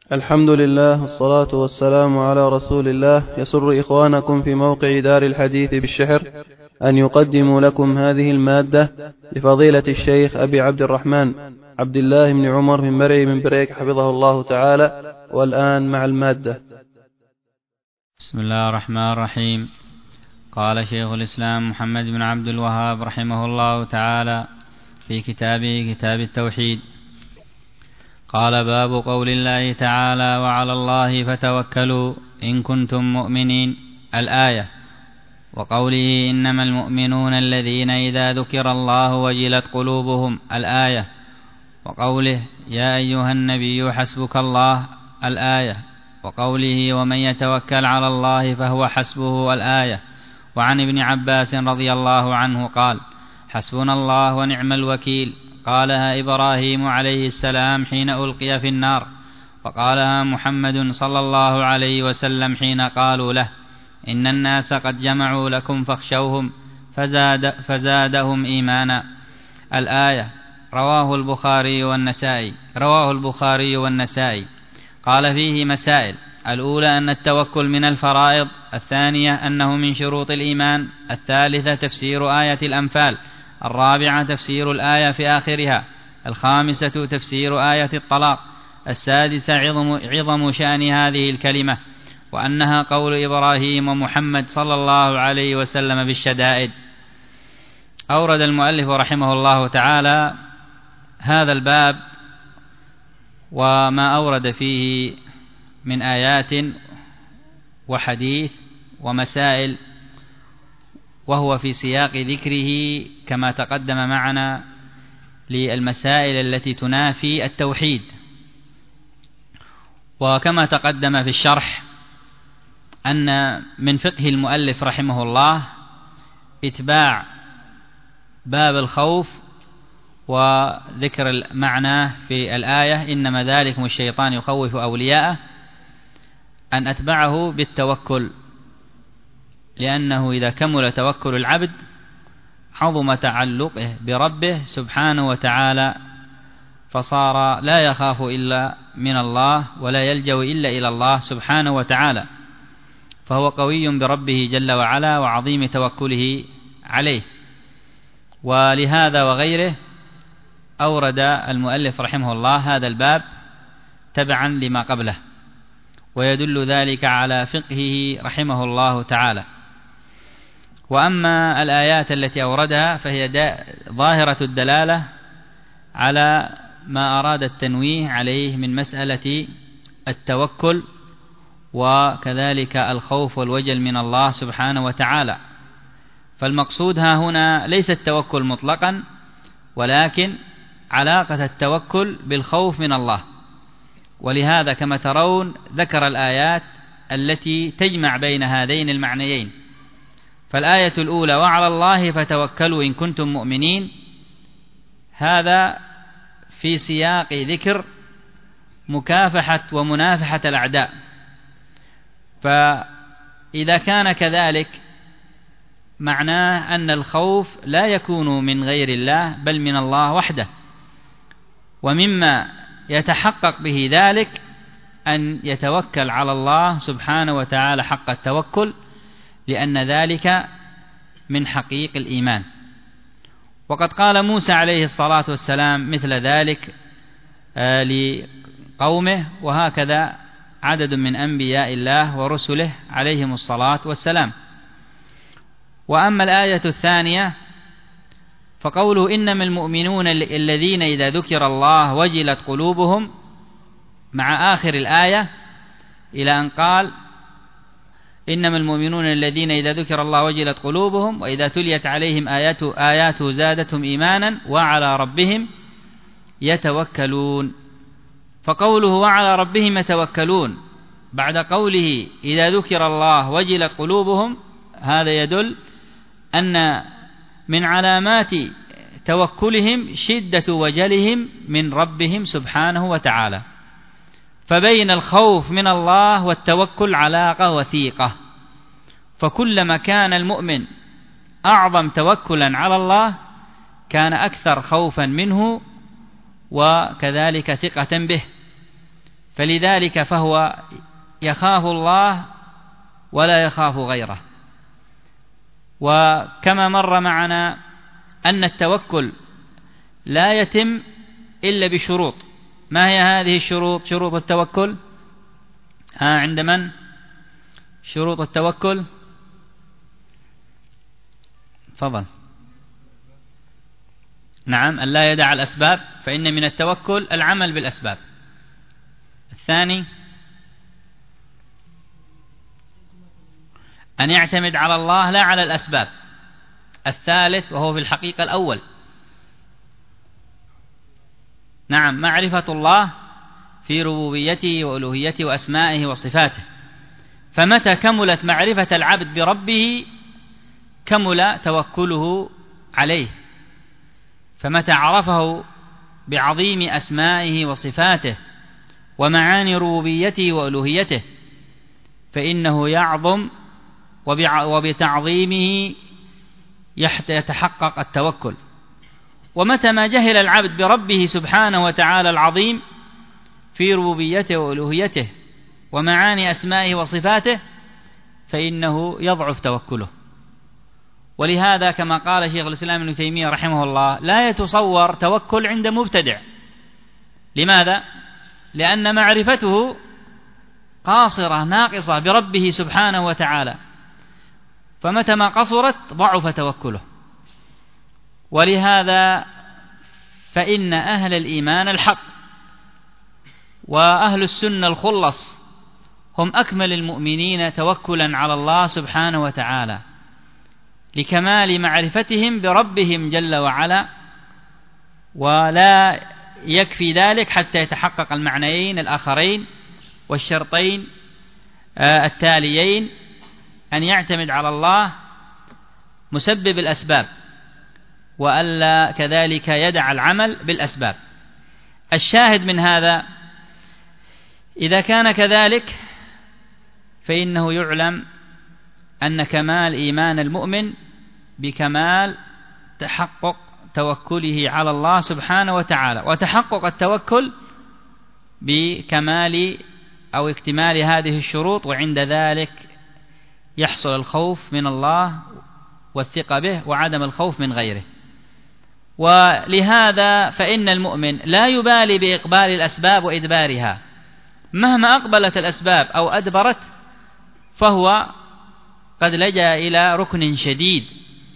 الحمد لله والصلاة والسلام على رسول الله. يسر إخوانكم في موقع دار الحديث بالشحر أن يقدموا لكم هذه المادة لفضيلة الشيخ أبي عبد الرحمن عبد الله بن عمر بن مرعي بن بريك حفظه الله تعالى. والآن مع المادة. بسم الله الرحمن الرحيم. قال شيخ الإسلام محمد بن عبد الوهاب رحمه الله تعالى في كتابه كتاب التوحيد: قال: باب قول الله تعالى: وعلى الله فتوكلوا إن كنتم مؤمنين، الآية. وقوله: إنما المؤمنون الذين إذا ذكر الله وجلت قلوبهم، الآية. وقوله: يا أيها النبي حسبك الله، الآية. وقوله: ومن يتوكل على الله فهو حسبه، الآية. وعن ابن عباس رضي الله عنه قال: حسبنا الله ونعم الوكيل. قالها إبراهيم عليه السلام حين ألقي في النار، وقالها محمد صلى الله عليه وسلم حين قالوا له: إن الناس قد جمعوا لكم فاخشوهم، فزادهم إيمانا، الآية. رواه البخاري والنسائي. قال: فيه مسائل: الأولى أن التوكل من الفرائض، الثانية أنه من شروط الإيمان، الثالثة تفسير آية الأنفال، الرابعة تفسير الآية في آخرها، الخامسة تفسير آية الطلاق، السادسة عظم شأن هذه الكلمة، وأنها قول إبراهيم ومحمد صلى الله عليه وسلم بالشدائد. أورد المؤلف رحمه الله تعالى هذا الباب وما أورد فيه من آيات وحديث ومسائل، وهو في سياق ذكره كما تقدم معنا للمسائل التي تنافي التوحيد. وكما تقدم في الشرح أن من فقه المؤلف رحمه الله إتباع باب الخوف وذكر المعنى في الآية: إنما ذلكم الشيطان يخوف أولياءه، أن أتبعه بالتوكل، لأنه إذا كمل توكل العبد عظم تعلقه بربه سبحانه وتعالى، فصار لا يخاف إلا من الله ولا يلجأ إلا إلى الله سبحانه وتعالى، فهو قوي بربه جل وعلا وعظيم توكله عليه. ولهذا وغيره أورد المؤلف رحمه الله هذا الباب تبعا لما قبله، ويدل ذلك على فقهه رحمه الله تعالى. وأما الآيات التي أوردها فهي ظاهرة الدلالة على ما أراد التنويه عليه من مسألة التوكل، وكذلك الخوف والوجل من الله سبحانه وتعالى. فالمقصود ها هنا ليس التوكل مطلقا، ولكن علاقة التوكل بالخوف من الله. ولهذا كما ترون ذكر الآيات التي تجمع بين هذين المعنيين. فالآية الأولى: وعلى الله فتوكلوا إن كنتم مؤمنين، هذا في سياق ذكر مكافحة ومنافحة الأعداء. فإذا كان كذلك معناه أن الخوف لا يكون من غير الله بل من الله وحده، ومما يتحقق به ذلك أن يتوكل على الله سبحانه وتعالى حق التوكل، لأن ذلك من حقيق الإيمان. وقد قال موسى عليه الصلاة والسلام مثل ذلك لقومه، وهكذا عدد من أنبياء الله ورسله عليهم الصلاة والسلام. وأما الآية الثانية فقوله: إنما المؤمنون الذين إذا ذكر الله وجلت قلوبهم، مع آخر الآية إلى أن قال: إنما المؤمنون الذين إذا ذكر الله وجلت قلوبهم وإذا تليت عليهم آياته زادتهم إيمانا وعلى ربهم يتوكلون. فقوله وعلى ربهم يتوكلون بعد قوله إذا ذكر الله وجلت قلوبهم، هذا يدل أن من علامات توكلهم شدة وجلهم من ربهم سبحانه وتعالى. فبين الخوف من الله والتوكل علاقة وثيقة، فكلما كان المؤمن أعظم توكلا على الله كان أكثر خوفا منه وكذلك ثقة به. فلذلك فهو يخاف الله ولا يخاف غيره. وكما مر معنا أن التوكل لا يتم إلا بشروط. ما هي هذه الشروط؟ شروط التوكل عند من؟ شروط التوكل، فضل. نعم، أن لا يدع الأسباب، فإن من التوكل العمل بالأسباب. الثاني أن يعتمد على الله لا على الأسباب. الثالث وهو في الحقيقة الأول، نعم، معرفة الله في ربوبيته وألوهيته وأسمائه وصفاته. فمتى كملت معرفة العبد بربه كمل توكله عليه. فمتى عرفه بعظيم أسمائه وصفاته ومعاني ربوبيته وألوهيته فإنه يعظم، وبتعظيمه يتحقق التوكل. ومتى ما جهل العبد بربه سبحانه وتعالى العظيم في ربوبيته وألوهيته ومعاني أسمائه وصفاته فإنه يضعف توكله. ولهذا كما قال شيخ الإسلام ابن تيمية رحمه الله: لا يتصور توكل عند مبتدع. لماذا؟ لأن معرفته قاصرة ناقصة بربه سبحانه وتعالى، فمتى ما قصرت ضعف توكله. ولهذا فإن أهل الإيمان الحق وأهل السنة الخلص هم أكمل المؤمنين توكلا على الله سبحانه وتعالى، لكمال معرفتهم بربهم جل وعلا. ولا يكفي ذلك حتى يتحقق المعنيين الآخرين والشرطين التاليين: أن يعتمد على الله مسبب الأسباب، وألا كذلك يدع العمل بالأسباب. الشاهد من هذا إذا كان كذلك فإنه يعلم أن كمال إيمان المؤمن بكمال تحقق توكله على الله سبحانه وتعالى، وتحقق التوكل بكمال أو اكتمال هذه الشروط، وعند ذلك يحصل الخوف من الله والثقة به وعدم الخوف من غيره. ولهذا فإن المؤمن لا يبالي بإقبال الأسباب وإدبارها، مهما أقبلت الأسباب أو أدبرت فهو قد لجأ إلى ركن شديد،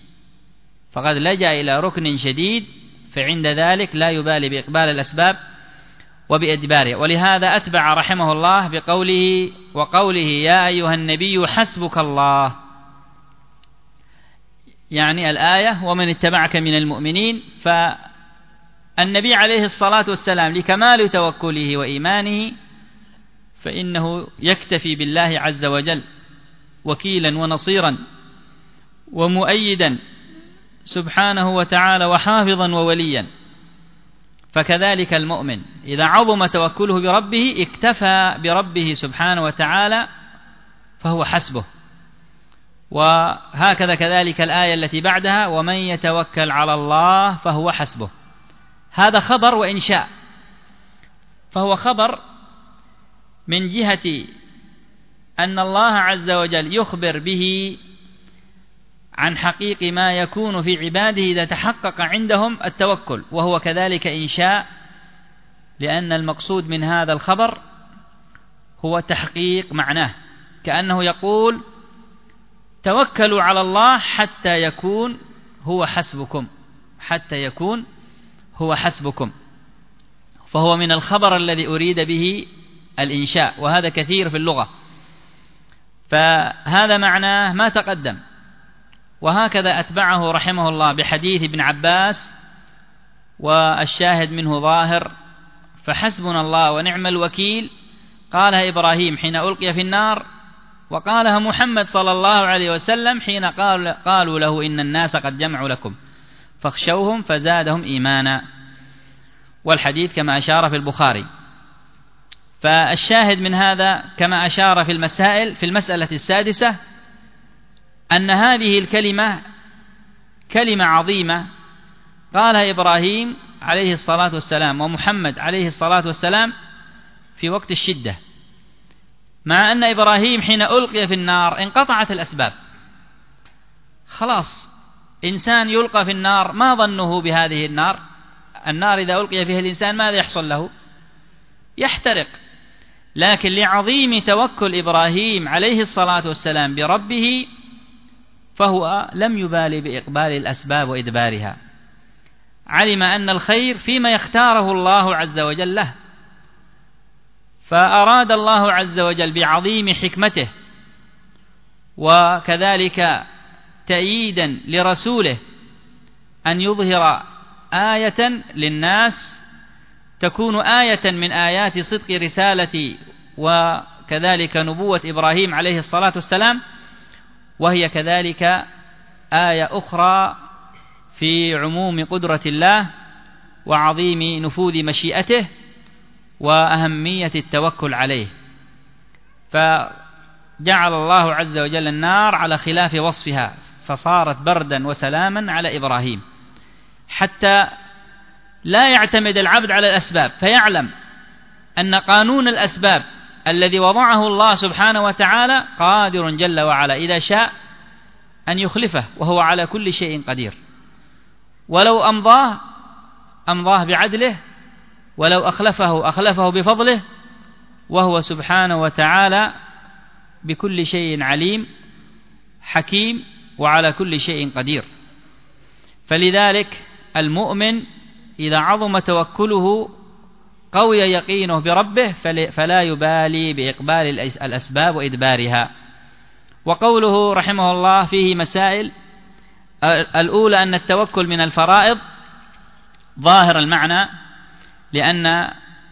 فعند ذلك لا يبالي بإقبال الأسباب وبإدبارها. ولهذا أتبع رحمه الله وقوله: يا أيها النبي حسبك الله، يعني الآية: ومن اتبعك من المؤمنين. فالنبي عليه الصلاة والسلام لكمال توكله وإيمانه فإنه يكتفي بالله عز وجل وكيلا ونصيرا ومؤيدا سبحانه وتعالى وحافظا ووليا. فكذلك المؤمن إذا عظم توكله بربه اكتفى بربه سبحانه وتعالى فهو حسبه. وهكذا كذلك الآية التي بعدها: ومن يتوكل على الله فهو حسبه. هذا خبر وإنشاء، فهو خبر من جهة أن الله عز وجل يخبر به عن حقيق ما يكون في عباده إذا تحقق عندهم التوكل، وهو كذلك إنشاء، لأن المقصود من هذا الخبر هو تحقيق معناه، كأنه يقول: توكلوا على الله حتى يكون هو حسبكم، فهو من الخبر الذي أريد به الإنشاء، وهذا كثير في اللغة. فهذا معناه ما تقدم. وهكذا أتبعه رحمه الله بحديث ابن عباس، والشاهد منه ظاهر: فحسبنا الله ونعم الوكيل قالها إبراهيم حين ألقي في النار، وقالها محمد صلى الله عليه وسلم حين قالوا له إن الناس قد جمعوا لكم فاخشوهم فزادهم إيمانا. والحديث كما أشار في البخاري. فالشاهد من هذا كما أشار في المسألة السادسة أن هذه الكلمة كلمة عظيمة قالها إبراهيم عليه الصلاة والسلام ومحمد عليه الصلاة والسلام، في وقت الشدة، مع أن إبراهيم حين ألقي في النار انقطعت الأسباب، خلاص إنسان يلقى في النار ما ظنه بهذه النار؟ النار إذا ألقي فيها الإنسان ماذا يحصل له؟ يحترق. لكن لعظيم توكل إبراهيم عليه الصلاة والسلام بربه فهو لم يبالي بإقبال الأسباب وإدبارها، علم أن الخير فيما يختاره الله عز وجل له، فأراد الله عز وجل بعظيم حكمته وكذلك تأييدا لرسوله أن يظهر آية للناس تكون آية من آيات صدق رسالة وكذلك نبوة إبراهيم عليه الصلاة والسلام، وهي كذلك آية أخرى في عموم قدرة الله وعظيم نفوذ مشيئته وأهمية التوكل عليه. فجعل الله عز وجل النار على خلاف وصفها فصارت بردا وسلاما على إبراهيم، حتى لا يعتمد العبد على الأسباب، فيعلم أن قانون الأسباب الذي وضعه الله سبحانه وتعالى قادر جل وعلا إذا شاء أن يخلفه، وهو على كل شيء قدير، ولو أمضاه بعدله، ولو أخلفه بفضله، وهو سبحانه وتعالى بكل شيء عليم حكيم وعلى كل شيء قدير. فلذلك المؤمن إذا عظم توكله قوي يقينه بربه فلا يبالي بإقبال الأسباب وإدبارها. وقوله رحمه الله فيه مسائل: الأولى أن التوكل من الفرائض ظاهر المعنى، لأن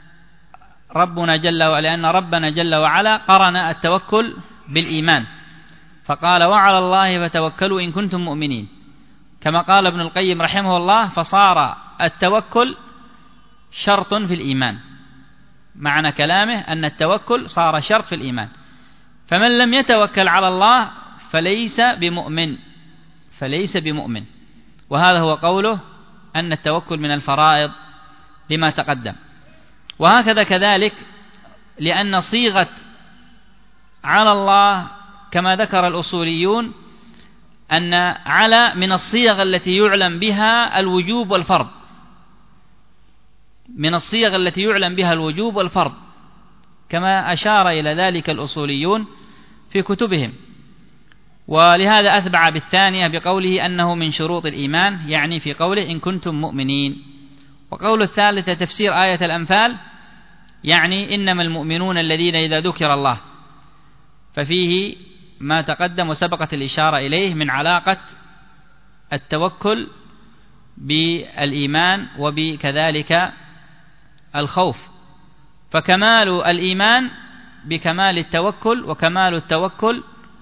ربنا جل وعلا قرن التوكل بالإيمان، فقال: وعلى الله فتوكلوا إن كنتم مؤمنين، كما قال ابن القيم رحمه الله: فصار التوكل شرط في الإيمان. معنى كلامه أن التوكل صار شرط في الإيمان، فمن لم يتوكل على الله فليس بمؤمن. وهذا هو قوله أن التوكل من الفرائض لما تقدم. وهكذا كذلك لأن صيغة على الله كما ذكر الأصوليون أن على من الصيغ التي يعلم بها الوجوب والفرض، من الصيغ التي يعلم بها الوجوب والفرض، كما أشار إلى ذلك الأصوليون في كتبهم. ولهذا أتبع بالثانية بقوله أنه من شروط الإيمان، يعني في قوله إن كنتم مؤمنين. وقول الثالثة تفسير آية الأنفال، يعني إنما المؤمنون الذين إذا ذكر الله، ففيه ما تقدم وسبقت الإشارة إليه من علاقة التوكل بالإيمان وبكذلك الخوف، فكمال الإيمان بكمال التوكل، وكمال التوكل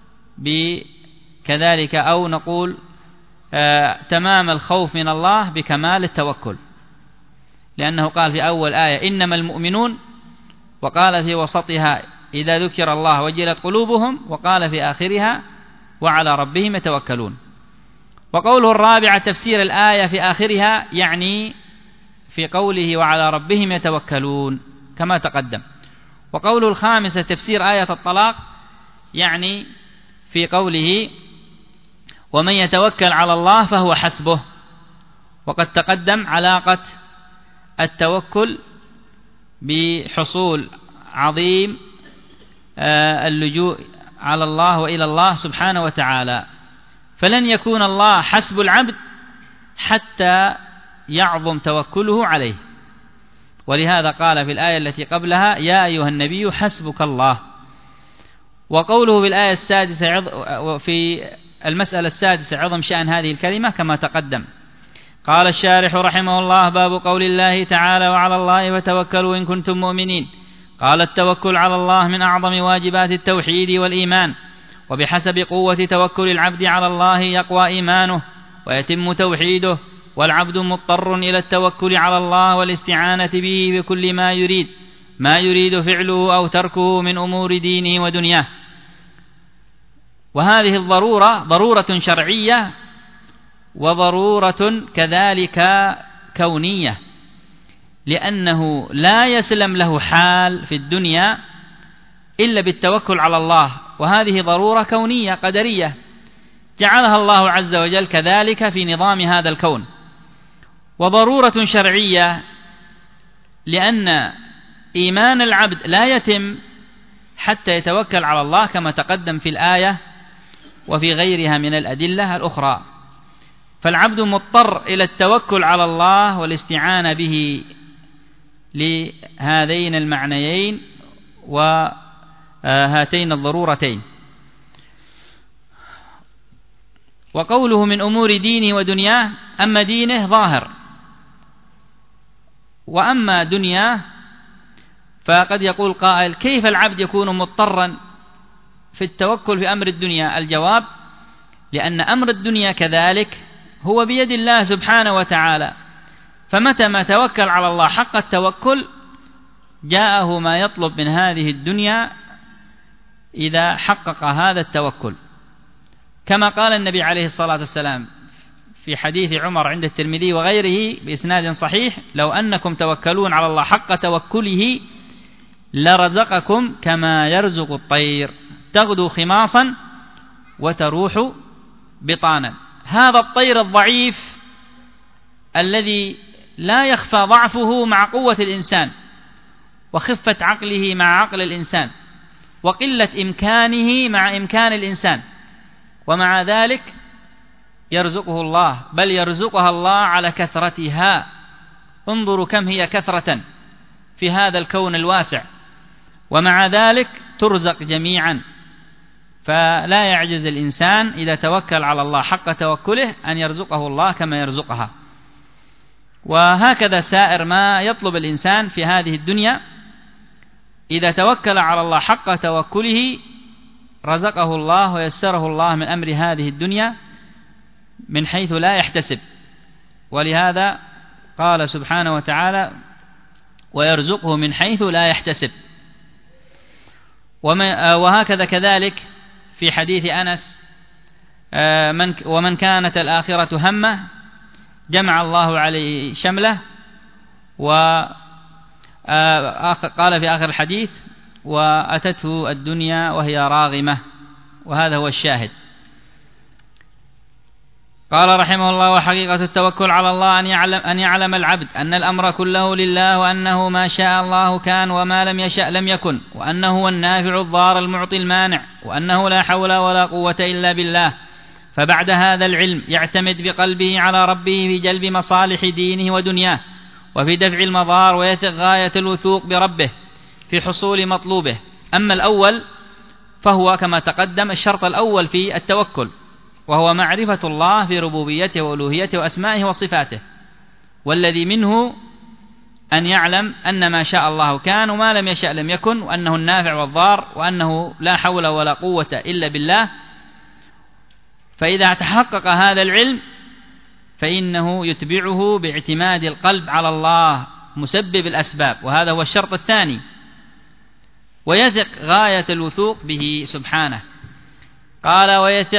بكذلك أو نقول تمام الخوف من الله بكمال التوكل، لأنه قال في أول آية إنما المؤمنون، وقال في وسطها إذا ذكر الله وجلت قلوبهم، وقال في آخرها وعلى ربهم يتوكلون. وقوله الرابعة تفسير الآية في آخرها، يعني في قوله وعلى ربهم يتوكلون كما تقدم. وقوله الخامسة تفسير آية الطلاق، يعني في قوله ومن يتوكل على الله فهو حسبه. وقد تقدم علاقة التوكل بحصول عظيم اللجوء على الله وإلى الله سبحانه وتعالى، فلن يكون الله حسب العبد حتى يعظم توكله عليه. ولهذا قال في الآية التي قبلها يا أيها النبي حسبك الله. وقوله في الآية السادسة في المسألة السادسة عظم شأن هذه الكلمة كما تقدم. قال الشارح رحمه الله باب قول الله تعالى وعلى الله فتوكلوا إن كنتم مؤمنين. قال التوكل على الله من أعظم واجبات التوحيد والإيمان، وبحسب قوة توكل العبد على الله يقوى إيمانه ويتم توحيده، والعبد مضطر إلى التوكل على الله والاستعانة به بكل ما يريد فعله أو تركه من أمور دينه ودنياه. وهذه الضرورة ضرورة شرعية وضرورة كذلك كونية، لأنه لا يسلم له حال في الدنيا إلا بالتوكل على الله، وهذه ضرورة كونية قدرية جعلها الله عز وجل كذلك في نظام هذا الكون، وضرورة شرعية لأن إيمان العبد لا يتم حتى يتوكل على الله كما تقدم في الآية وفي غيرها من الأدلة الأخرى. فالعبد مضطر إلى التوكل على الله والاستعانة به لهذين المعنيين وهاتين الضرورتين. وقوله من أمور دينه ودنياه، أما دينه ظاهر، وأما دنياه فقد يقول قائل كيف العبد يكون مضطرا في التوكل في أمر الدنيا؟ الجواب: لأن أمر الدنيا كذلك هو بيد الله سبحانه وتعالى، فمتى ما توكل على الله حق التوكل جاءه ما يطلب من هذه الدنيا إذا حقق هذا التوكل، كما قال النبي عليه الصلاة والسلام في حديث عمر عند الترمذي وغيره بإسناد صحيح: لو أنكم توكلون على الله حق توكله لرزقكم كما يرزق الطير تغدو خماصا وتروح بطانا. هذا الطير الضعيف الذي لا يخفى ضعفه مع قوة الإنسان وخفة عقله مع عقل الإنسان وقلة إمكانه مع إمكان الإنسان، ومع ذلك يرزقه الله، بل يرزقها الله على كثرتها. انظروا كم هي كثرة في هذا الكون الواسع، ومع ذلك ترزق جميعا. فلا يعجز الإنسان إذا توكل على الله حق توكله أن يرزقه الله كما يرزقها. وهكذا سائر ما يطلب الإنسان في هذه الدنيا، إذا توكل على الله حق توكله رزقه الله ويسره الله من أمر هذه الدنيا من حيث لا يحتسب. ولهذا قال سبحانه وتعالى: ويرزقه من حيث لا يحتسب. وهكذا كذلك في حديث أنس: ومن كانت الآخرة همه جمع الله عليه شمله. وقال في آخر الحديث: وأتته الدنيا وهي راغمة. وهذا هو الشاهد. قال رحمه الله: وحقيقة التوكل على الله أن يعلم العبد أن الأمر كله لله، وأنه ما شاء الله كان وما لم يشأ لم يكن، وأنه هو النافع الضار المعطي المانع، وأنه لا حول ولا قوة إلا بالله. فبعد هذا العلم يعتمد بقلبه على ربه في جلب مصالح دينه ودنياه وفي دفع المضار، ويثق غاية الوثوق بربه في حصول مطلوبه. أما الأول فهو كما تقدم الشرط الأول في التوكل، وهو معرفة الله في ربوبيته وألوهيته وأسمائه وصفاته، والذي منه أن يعلم أن ما شاء الله كان وما لم يشأ لم يكن، وأنه النافع والضار، وأنه لا حول ولا قوة إلا بالله. فإذا تحقق هذا العلم فإنه يتبعه باعتماد القلب على الله مسبب الأسباب، وهذا هو الشرط الثاني، ويثق غاية الوثوق به سبحانه. قال: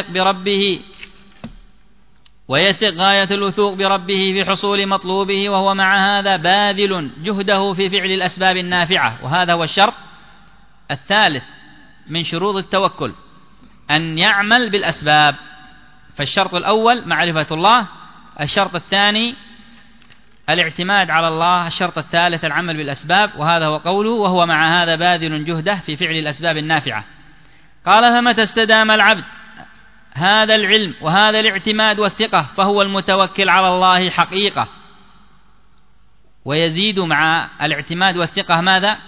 ويثق غاية الوثوق بربه في حصول مطلوبه، وهو مع هذا باذل جهده في فعل الأسباب النافعة. وهذا هو الشرط الثالث من شروط التوكل، أن يعمل بالأسباب. فالشرط الأول معرفة الله، الشرط الثاني الاعتماد على الله، الشرط الثالث العمل بالأسباب. وهذا هو قوله: وهو مع هذا باذل جهده في فعل الأسباب النافعة. قال: فمتى استدام العبد هذا العلم وهذا الاعتماد والثقة فهو المتوكل على الله حقيقة. ويزيد مع الاعتماد والثقة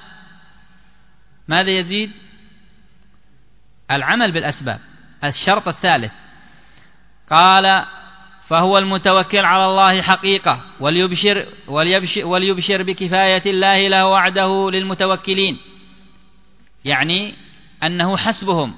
ماذا يزيد؟ العمل بالأسباب، الشرط الثالث. قال: فهو المتوكل على الله حقيقة، وليبشر بكفاية الله له وعده للمتوكلين، يعني أنه حسبهم.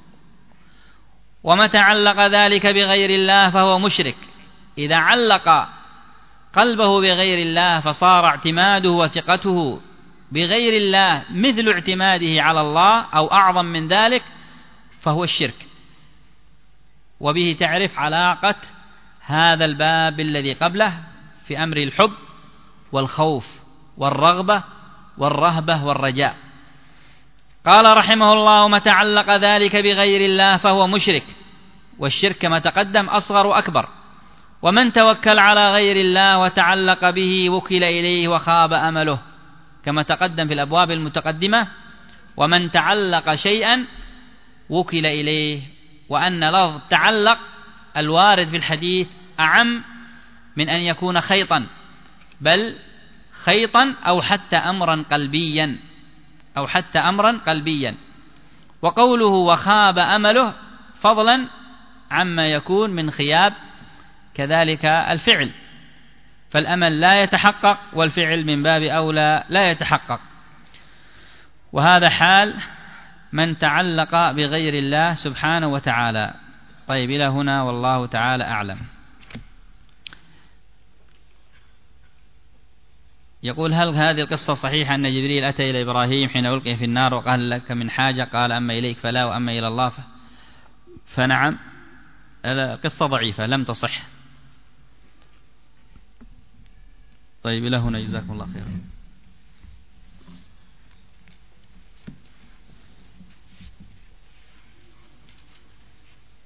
ومتى علق ذلك بغير الله فهو مشرك. إذا علق قلبه بغير الله فصار اعتماده وثقته بغير الله مثل اعتماده على الله أو أعظم من ذلك، فهو الشرك. وبه تعرف علاقة هذا الباب الذي قبله في أمر الحب والخوف والرغبة والرهبة والرجاء. قال رحمه الله: من تعلق ذلك بغير الله فهو مشرك، والشرك كما تقدم أصغر وأكبر. ومن توكل على غير الله وتعلق به وكل إليه وخاب أمله، كما تقدم في الأبواب المتقدمة. ومن تعلق شيئا وكل إليه، وأن لفظ تعلق الوارد في الحديث أعم من أن يكون خيطا، بل خيطا أو حتى أمرا قلبيا وقوله وخاب أمله فضلا عما يكون من خياب كذلك الفعل، فالأمل لا يتحقق والفعل من باب أولى لا يتحقق. وهذا حال من تعلق بغير الله سبحانه وتعالى. طيب، إلى هنا والله تعالى أعلم. يقول: هل هذه القصة صحيحة أن جبريل أتى إلى إبراهيم حين ألقي في النار وقال: لك من حاجة؟ قال: أما إليك فلا، وأما إلى الله فنعم. القصة ضعيفة لم تصح. طيب، إلى هنا، جزاكم الله خيرا.